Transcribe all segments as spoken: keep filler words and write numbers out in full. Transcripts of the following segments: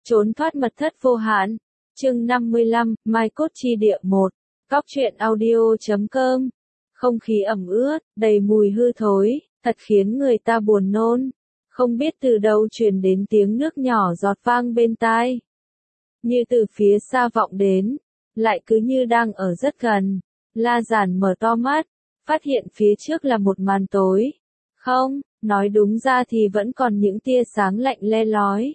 Trốn thoát mật thất vô hạn. Chương năm mươi lăm, Mai cốt chi địa một. Cóc truyện audio chấm com. Không khí ẩm ướt, đầy mùi hư thối, thật khiến người ta buồn nôn. Không biết từ đâu truyền đến tiếng nước nhỏ giọt vang bên tai. Như từ phía xa vọng đến, lại cứ như đang ở rất gần. La Giản mở to mắt, phát hiện phía trước là một màn tối. Không, nói đúng ra thì vẫn còn những tia sáng lạnh le lói.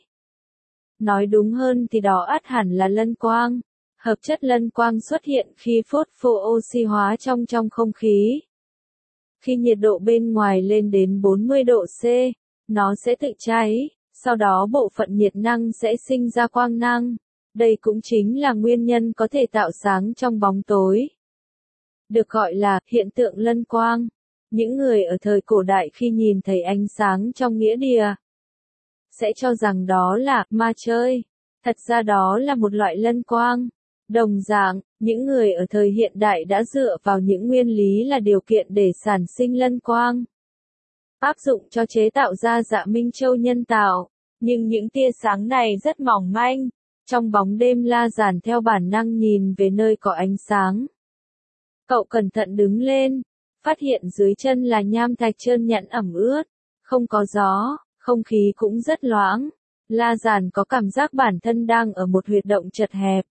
Nói đúng hơn thì đó ắt hẳn là lân quang. Hợp chất lân quang xuất hiện khi phốt phô oxy hóa trong trong không khí. Khi nhiệt độ bên ngoài lên đến bốn mươi độ C, nó sẽ tự cháy, sau đó bộ phận nhiệt năng sẽ sinh ra quang năng. Đây cũng chính là nguyên nhân có thể tạo sáng trong bóng tối. Được gọi là hiện tượng lân quang. Những người ở thời cổ đại khi nhìn thấy ánh sáng trong nghĩa địa, sẽ cho rằng đó là ma chơi. Thật ra đó là một loại lân quang. Đồng dạng, những người ở thời hiện đại đã dựa vào những nguyên lý là điều kiện để sản sinh lân quang, áp dụng cho chế tạo ra dạ Minh Châu nhân tạo. Nhưng những tia sáng này rất mỏng manh. Trong bóng đêm La Giản theo bản năng nhìn về nơi có ánh sáng. Cậu cẩn thận đứng lên, phát hiện dưới chân là nham thạch trơn nhẵn ẩm ướt, không có gió, không khí cũng rất loãng. La Giản có cảm giác bản thân đang ở một huyệt động chật hẹp.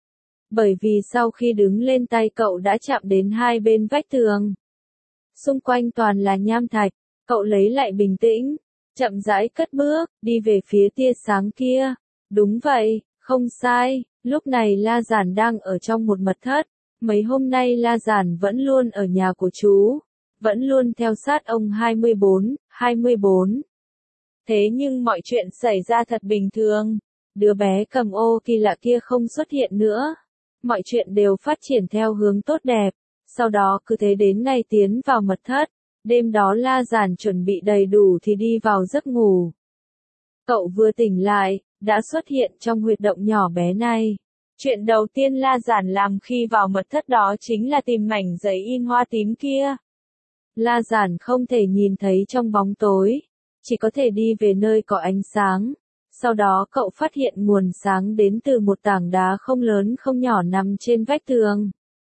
Bởi vì sau khi đứng lên tay cậu đã chạm đến hai bên vách tường. Xung quanh toàn là nham thạch, cậu lấy lại bình tĩnh, chậm rãi cất bước, đi về phía tia sáng kia. Đúng vậy, không sai, lúc này La Giản đang ở trong một mật thất. Mấy hôm nay La Giản vẫn luôn ở nhà của chú, vẫn luôn theo sát ông hai mươi bốn, hai mươi bốn. Thế nhưng mọi chuyện xảy ra thật bình thường. Đứa bé cầm ô kỳ lạ kia không xuất hiện nữa. Mọi chuyện đều phát triển theo hướng tốt đẹp. Sau đó cứ thế đến ngày tiến vào mật thất. Đêm đó La Giản chuẩn bị đầy đủ thì đi vào giấc ngủ. Cậu vừa tỉnh lại, đã xuất hiện trong huyệt động nhỏ bé này. Chuyện đầu tiên La Giản làm khi vào mật thất đó chính là tìm mảnh giấy in hoa tím kia. La Giản không thể nhìn thấy trong bóng tối, chỉ có thể đi về nơi có ánh sáng. Sau đó cậu phát hiện nguồn sáng đến từ một tảng đá không lớn không nhỏ nằm trên vách tường.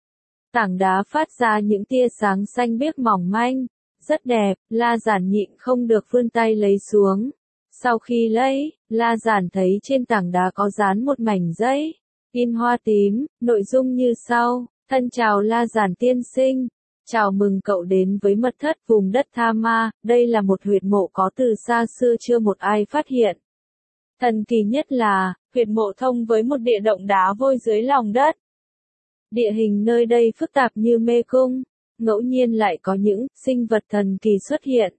Tảng đá phát ra những tia sáng xanh biếc mỏng manh, rất đẹp. La Giản nhịn không được vươn tay lấy xuống. Sau khi lấy, La Giản thấy trên tảng đá có dán một mảnh giấy in hoa tím, nội dung như sau: thân chào La Giản tiên sinh, chào mừng cậu đến với mật thất vùng đất Tha Ma. Đây là một huyệt mộ có từ xa xưa chưa một ai phát hiện. Thần kỳ nhất là, huyệt mộ thông với một địa động đá vôi dưới lòng đất. Địa hình nơi đây phức tạp như mê cung, ngẫu nhiên lại có những sinh vật thần kỳ xuất hiện.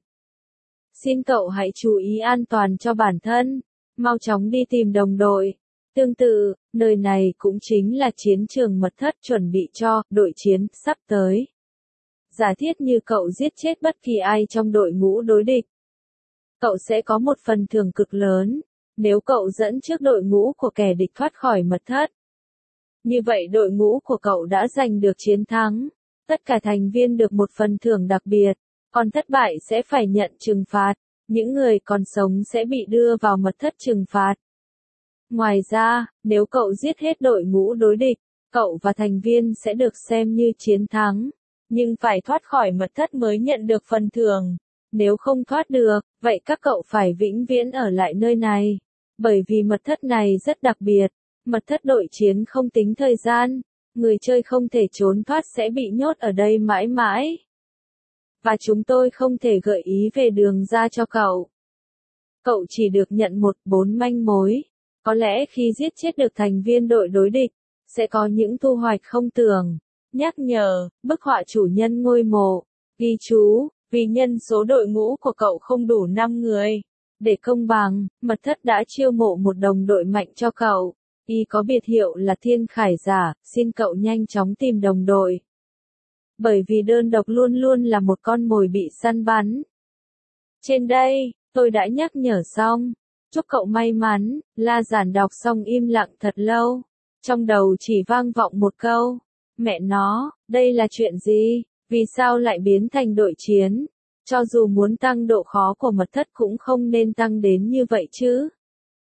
Xin cậu hãy chú ý an toàn cho bản thân, mau chóng đi tìm đồng đội. Tương tự, nơi này cũng chính là chiến trường mật thất chuẩn bị cho đội chiến sắp tới. Giả thiết như cậu giết chết bất kỳ ai trong đội ngũ đối địch, cậu sẽ có một phần thưởng cực lớn. Nếu cậu dẫn trước đội ngũ của kẻ địch thoát khỏi mật thất, như vậy đội ngũ của cậu đã giành được chiến thắng. Tất cả thành viên được một phần thưởng đặc biệt, còn thất bại sẽ phải nhận trừng phạt. Những người còn sống sẽ bị đưa vào mật thất trừng phạt. Ngoài ra, nếu cậu giết hết đội ngũ đối địch, cậu và thành viên sẽ được xem như chiến thắng. Nhưng phải thoát khỏi mật thất mới nhận được phần thưởng. Nếu không thoát được, vậy các cậu phải vĩnh viễn ở lại nơi này. Bởi vì mật thất này rất đặc biệt. Mật thất đội chiến không tính thời gian. Người chơi không thể trốn thoát sẽ bị nhốt ở đây mãi mãi. Và chúng tôi không thể gợi ý về đường ra cho cậu. Cậu chỉ được nhận một bốn manh mối. Có lẽ khi giết chết được thành viên đội đối địch, sẽ có những thu hoạch không tưởng. Nhắc nhở, bức họa chủ nhân ngôi mộ. Ghi chú, vì nhân số đội ngũ của cậu không đủ năm người. Để công bằng, mật thất đã chiêu mộ một đồng đội mạnh cho cậu. Y có biệt hiệu là Thiên Khải Giả, xin cậu nhanh chóng tìm đồng đội. Bởi vì đơn độc luôn luôn là một con mồi bị săn bắn. Trên đây, tôi đã nhắc nhở xong. Chúc cậu may mắn. La Giản đọc xong im lặng thật lâu. Trong đầu chỉ vang vọng một câu. Mẹ nó, đây là chuyện gì? Vì sao lại biến thành đội chiến? Cho dù muốn tăng độ khó của mật thất cũng không nên tăng đến như vậy chứ.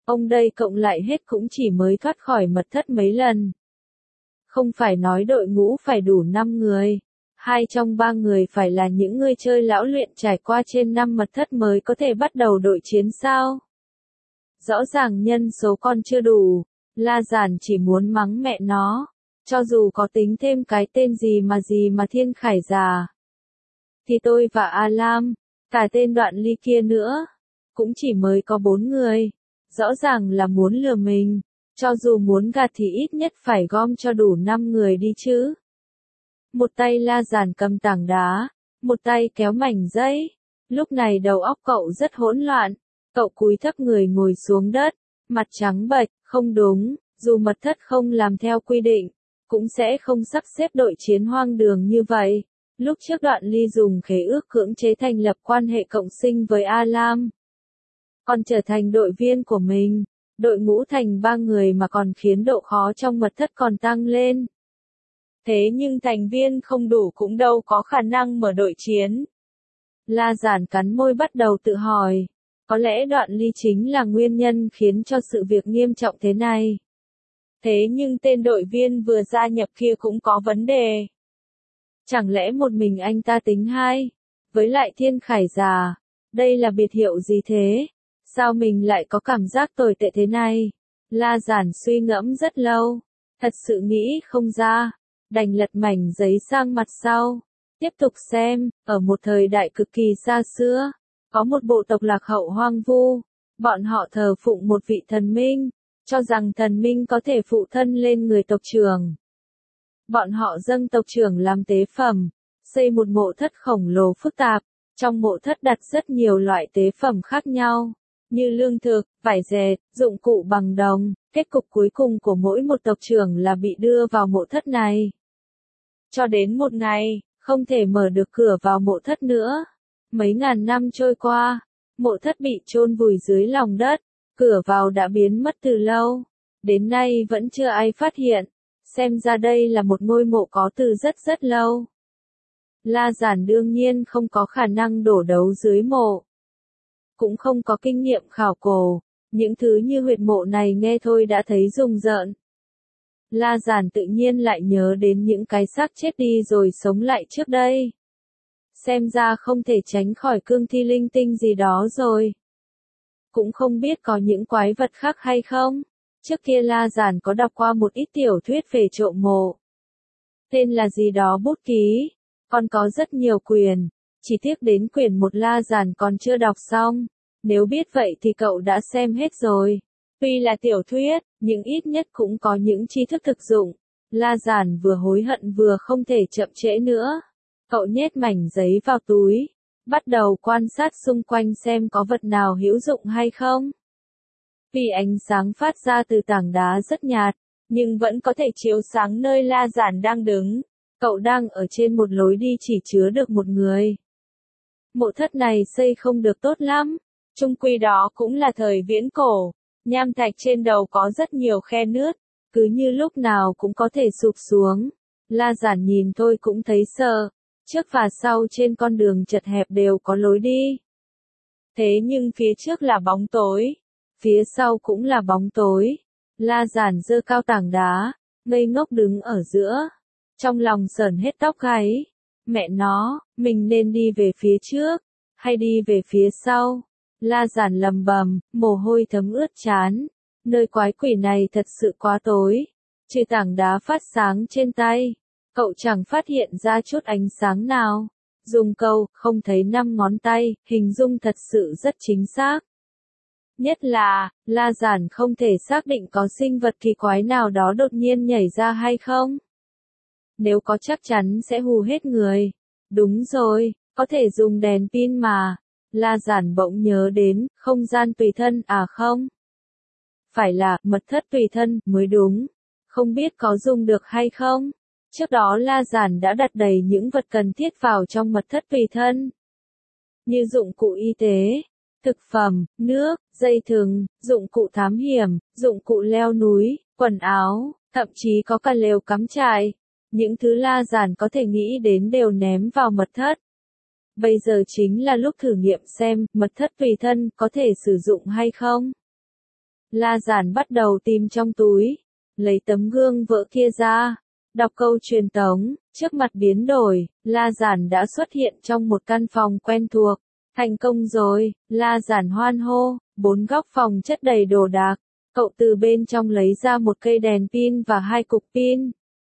Ông đây cộng lại hết cũng chỉ mới thoát khỏi mật thất mấy lần. Không phải nói đội ngũ phải đủ năm người. Hai trong ba người phải là những người chơi lão luyện trải qua trên năm mật thất mới có thể bắt đầu đội chiến sao? Rõ ràng nhân số còn chưa đủ, La Giản chỉ muốn mắng mẹ nó, cho dù có tính thêm cái tên gì mà gì mà Thiên Khải già. Thì tôi và A Lam, cả tên Đoạn Ly kia nữa, cũng chỉ mới có bốn người, rõ ràng là muốn lừa mình, cho dù muốn gạt thì ít nhất phải gom cho đủ năm người đi chứ. Một tay La Giản cầm tảng đá, một tay kéo mảnh giấy, lúc này đầu óc cậu rất hỗn loạn, cậu cúi thấp người ngồi xuống đất, mặt trắng bệch, không đúng, dù mật thất không làm theo quy định, cũng sẽ không sắp xếp đội chiến hoang đường như vậy. Lúc trước Đoạn Ly dùng khế ước cưỡng chế thành lập quan hệ cộng sinh với A Lam, còn trở thành đội viên của mình, đội ngũ thành ba người mà còn khiến độ khó trong mật thất còn tăng lên. Thế nhưng thành viên không đủ cũng đâu có khả năng mở đội chiến. La Giản cắn môi bắt đầu tự hỏi, có lẽ Đoạn Ly chính là nguyên nhân khiến cho sự việc nghiêm trọng thế này. Thế nhưng tên đội viên vừa gia nhập kia cũng có vấn đề. Chẳng lẽ một mình anh ta tính hai? Với lại Thiên Khải già, đây là biệt hiệu gì thế? Sao mình lại có cảm giác tồi tệ thế này? La Giản suy ngẫm rất lâu, thật sự nghĩ không ra, đành lật mảnh giấy sang mặt sau. Tiếp tục xem, ở một thời đại cực kỳ xa xưa, có một bộ tộc lạc hậu hoang vu, bọn họ thờ phụng một vị thần minh, cho rằng thần minh có thể phụ thân lên người tộc trưởng. Bọn họ dâng tộc trưởng làm tế phẩm, xây một mộ thất khổng lồ phức tạp, trong mộ thất đặt rất nhiều loại tế phẩm khác nhau, như lương thực, vải dệt, dụng cụ bằng đồng, kết cục cuối cùng của mỗi một tộc trưởng là bị đưa vào mộ thất này. Cho đến một ngày, không thể mở được cửa vào mộ thất nữa. Mấy ngàn năm trôi qua, mộ thất bị chôn vùi dưới lòng đất, cửa vào đã biến mất từ lâu, đến nay vẫn chưa ai phát hiện, xem ra đây là một ngôi mộ có từ rất rất lâu. La Giản đương nhiên không có khả năng đổ đấu dưới mộ, cũng không có kinh nghiệm khảo cổ, những thứ như huyệt mộ này nghe thôi đã thấy rùng rợn. La Giản tự nhiên lại nhớ đến những cái xác chết đi rồi sống lại trước đây. Xem ra không thể tránh khỏi cương thi linh tinh gì đó rồi. Cũng không biết có những quái vật khác hay không. Trước kia La Giản có đọc qua một ít tiểu thuyết về trộm mộ. Tên là gì đó bút ký, còn có rất nhiều quyển, chỉ tiếc đến quyển một La Giản còn chưa đọc xong. Nếu biết vậy thì cậu đã xem hết rồi. Tuy là tiểu thuyết, nhưng ít nhất cũng có những tri thức thực dụng. La Giản vừa hối hận vừa không thể chậm trễ nữa. Cậu nhét mảnh giấy vào túi, bắt đầu quan sát xung quanh xem có vật nào hữu dụng hay không. Vì ánh sáng phát ra từ tảng đá rất nhạt, nhưng vẫn có thể chiếu sáng nơi La Giản đang đứng. Cậu đang ở trên một lối đi chỉ chứa được một người. Mộ thất này xây không được tốt lắm, chung quy đó cũng là thời viễn cổ. Nham thạch trên đầu có rất nhiều khe nứt, cứ như lúc nào cũng có thể sụp xuống. La Giản nhìn thôi cũng thấy sợ, trước và sau trên con đường chật hẹp đều có lối đi. Thế nhưng phía trước là bóng tối, phía sau cũng là bóng tối. La Giản giơ cao tảng đá, ngây ngốc đứng ở giữa, trong lòng sởn hết tóc gáy. Mẹ nó, mình nên đi về phía trước, hay đi về phía sau? La Giản lầm bầm, mồ hôi thấm ướt trán. Nơi quái quỷ này thật sự quá tối. Trừ tảng đá phát sáng trên tay, cậu chẳng phát hiện ra chút ánh sáng nào. Dùng câu, không thấy năm ngón tay, hình dung thật sự rất chính xác. Nhất là, La Giản không thể xác định có sinh vật kỳ quái nào đó đột nhiên nhảy ra hay không. Nếu có chắc chắn sẽ hù hết người. Đúng rồi, có thể dùng đèn pin mà. La Giản bỗng nhớ đến, không gian tùy thân à không? Phải là, mật thất tùy thân, mới đúng. Không biết có dùng được hay không? Trước đó La Giản đã đặt đầy những vật cần thiết vào trong mật thất tùy thân. Như dụng cụ y tế, thực phẩm, nước, dây thừng, dụng cụ thám hiểm, dụng cụ leo núi, quần áo, thậm chí có cả lều cắm trại. Những thứ La Giản có thể nghĩ đến đều ném vào mật thất. Bây giờ chính là lúc thử nghiệm xem, mật thất tùy thân có thể sử dụng hay không. La Giản bắt đầu tìm trong túi, lấy tấm gương vỡ kia ra, đọc câu truyền tống, trước mặt biến đổi, La Giản đã xuất hiện trong một căn phòng quen thuộc. Thành công rồi, La Giản hoan hô, bốn góc phòng chất đầy đồ đạc, cậu từ bên trong lấy ra một cây đèn pin và hai cục pin.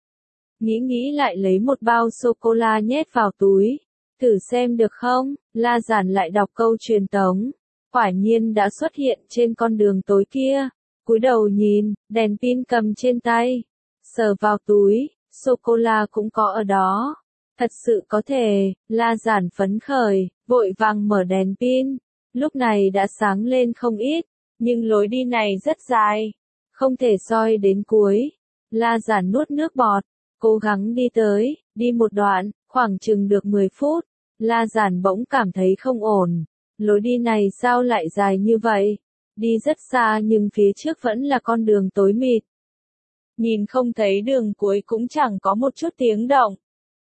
Nghĩ nghĩ lại lấy một bao sô-cô-la nhét vào túi, thử xem được không, La Giản lại đọc câu truyền tống, quả nhiên đã xuất hiện trên con đường tối kia, cúi đầu nhìn, đèn pin cầm trên tay, sờ vào túi, sô-cô-la cũng có ở đó. Thật sự có thể, La Giản phấn khởi, vội vàng mở đèn pin, lúc này đã sáng lên không ít, nhưng lối đi này rất dài, không thể soi đến cuối. La Giản nuốt nước bọt, cố gắng đi tới, đi một đoạn, khoảng chừng được mười phút, La Giản bỗng cảm thấy không ổn, lối đi này sao lại dài như vậy? Đi rất xa nhưng phía trước vẫn là con đường tối mịt. Nhìn không thấy đường cuối cũng chẳng có một chút tiếng động.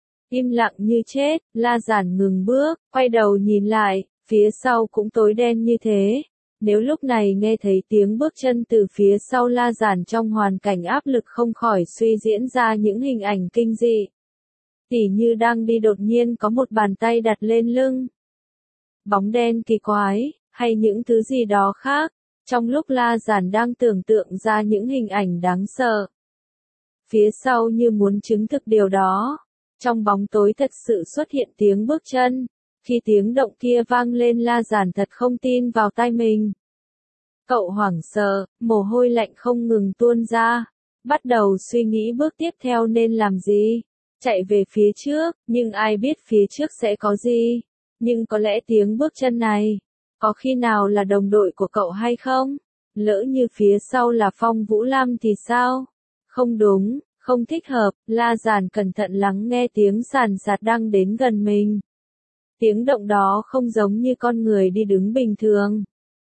Im lặng như chết, La Giản ngừng bước, quay đầu nhìn lại, phía sau cũng tối đen như thế. Nếu lúc này nghe thấy tiếng bước chân từ phía sau La Giản trong hoàn cảnh áp lực không khỏi suy diễn ra những hình ảnh kinh dị. Tỉ như đang đi đột nhiên có một bàn tay đặt lên lưng. Bóng đen kỳ quái, hay những thứ gì đó khác. Trong lúc La Giản đang tưởng tượng ra những hình ảnh đáng sợ. Phía sau như muốn chứng thực điều đó. Trong bóng tối thật sự xuất hiện tiếng bước chân. Khi tiếng động kia vang lên La Giản thật không tin vào tai mình. Cậu hoảng sợ, mồ hôi lạnh không ngừng tuôn ra. Bắt đầu suy nghĩ bước tiếp theo nên làm gì. Chạy về phía trước, nhưng ai biết phía trước sẽ có gì. Nhưng có lẽ tiếng bước chân này, có khi nào là đồng đội của cậu hay không? Lỡ như phía sau là Phong Vũ Lam thì sao? Không đúng, không thích hợp, La Giản cẩn thận lắng nghe tiếng sàn sạt đang đến gần mình. Tiếng động đó không giống như con người đi đứng bình thường,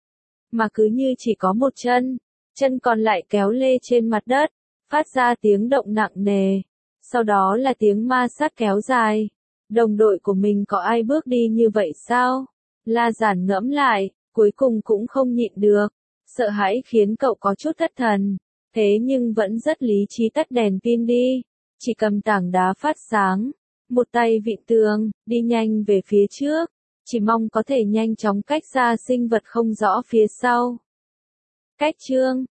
mà cứ như chỉ có một chân, chân còn lại kéo lê trên mặt đất, phát ra tiếng động nặng nề. Sau đó là tiếng ma sát kéo dài. Đồng đội của mình có ai bước đi như vậy sao? La Giản ngẫm lại, cuối cùng cũng không nhịn được. Sợ hãi khiến cậu có chút thất thần. Thế nhưng vẫn rất lý trí tắt đèn pin đi. Chỉ cầm tảng đá phát sáng. Một tay vịn tường, đi nhanh về phía trước. Chỉ mong có thể nhanh chóng cách xa sinh vật không rõ phía sau. Cách chương